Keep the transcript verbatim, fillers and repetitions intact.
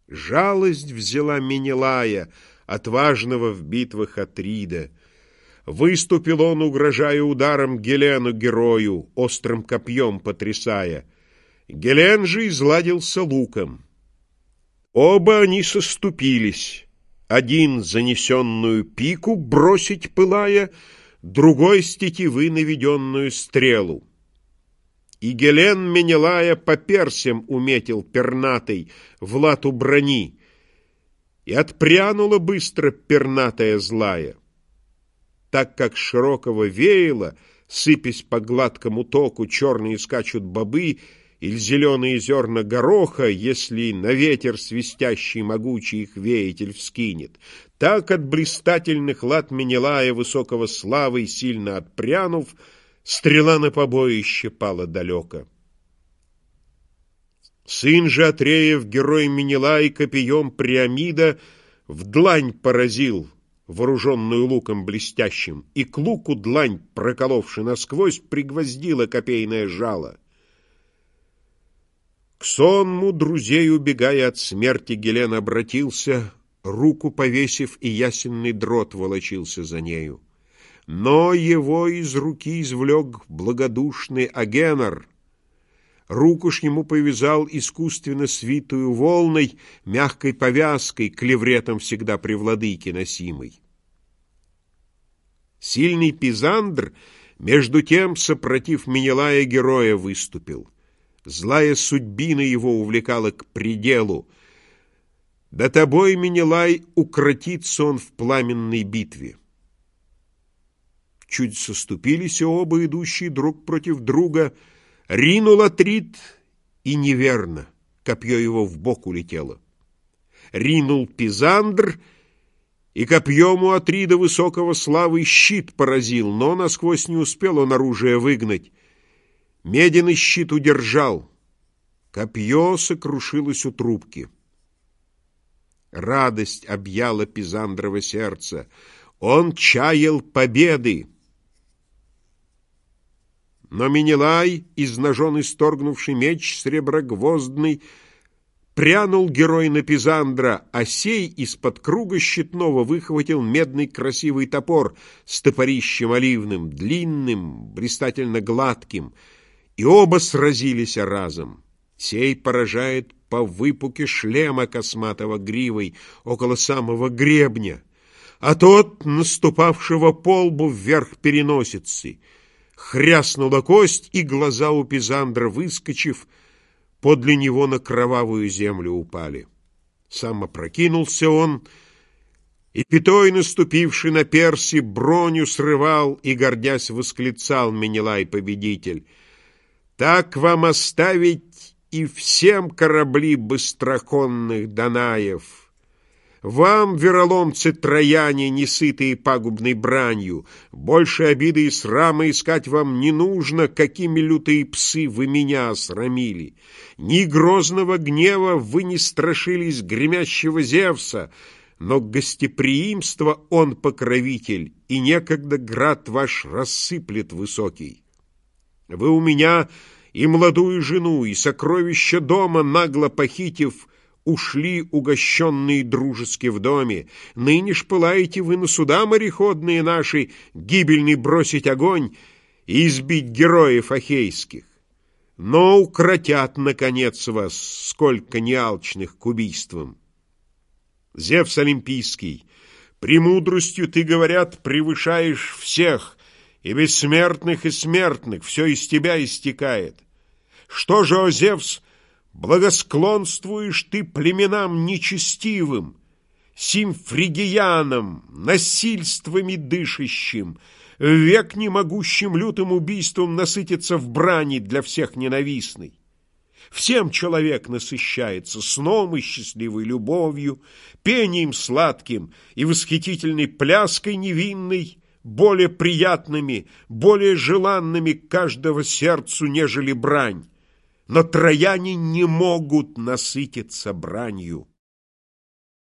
Жалость взяла Менелая, отважного в битвах Атрида. Выступил он, угрожая ударом Гелену герою, острым копьем потрясая. Гелен же изладился луком. Оба они соступились. Один занесенную пику бросить пылая, другой с тетивы наведенную стрелу. И Гелен Менелая по персям уметил пернатый в лату брони, и отпрянула быстро пернатая злая. Так как широкого веяла, сыпясь по гладкому току, черные скачут бобы, или зеленые зерна гороха, если на ветер свистящий могучий их веятель вскинет, так от блистательных лат Менелая, высокого славы сильно отпрянув, стрела на побоище пала далеко. Сын же Атреев, герой Менелай, копьем Приамида в длань поразил, вооруженную луком блестящим, и к луку длань, проколовши насквозь, пригвоздила копейное жало. К сонму друзей, убегая от смерти, Гелен обратился, руку повесив, и ясенный дрот волочился за нею. Но его из руки извлек благодушный Агенор. Руку ж ему повязал искусственно свитую волной, мягкой повязкой, клевретом всегда при владыке носимой. Сильный Пизандр, между тем, сопротив Менелая героя, выступил. Злая судьбина его увлекала к пределу. Да тобой, Менелай, укротится он в пламенной битве. Чуть соступились оба, идущие друг против друга, ринул Атрид, и неверно, копье его в бок улетело. Ринул Пизандр, и копьем у Атрида высокого славы щит поразил, но насквозь не успел он оружие выгнать. Меденный щит удержал. Копье сокрушилось у трубки. Радость объяла Пизандрово сердце. Он чаял победы. Но Менелай, из ножон исторгнувший меч среброгвоздный, прянул герой на Пизандра, а сей из-под круга щитного выхватил медный красивый топор с топорищем оливным, длинным, блистательно гладким, и оба сразились разом. Сей поражает по выпуке шлема косматого гривой около самого гребня, а тот, наступавшего по лбу вверх переносицы. Хряснула кость, и глаза у Пизандра, выскочив, подле него на кровавую землю упали. Сам опрокинулся он, и пятой, наступивший на перси, броню срывал, и, гордясь, восклицал Менелай-победитель: «Так вам оставить и всем корабли быстроконных Данаев! Вам, вероломцы трояне, несытые пагубной бранью, больше обиды и срама искать вам не нужно, какими лютые псы вы меня осрамили. Ни грозного гнева вы не страшились гремящего Зевса, но гостеприимства он покровитель, и некогда град ваш рассыплет высокий. Вы у меня и молодую жену, и сокровища дома, нагло похитив, ушли угощенные дружески в доме. Ныне ж пылаете вы на суда мореходные наши, гибельный бросить огонь и избить героев ахейских. Но укротят, наконец, вас, сколько неалчных к убийствам. Зевс Олимпийский, премудростью ты, говорят, превышаешь всех, и бессмертных, и смертных, все из тебя истекает. Что же, о Зевс, благосклонствуешь ты племенам нечестивым, сим фригиянам, насильствами дышащим, век не могущим лютым убийством насытиться в брани для всех ненавистной? Всем человек насыщается сном и счастливой любовью, пением сладким и восхитительной пляской невинной, более приятными, более желанными каждого сердцу, нежели брань. Но трояне не могут насытиться бранью.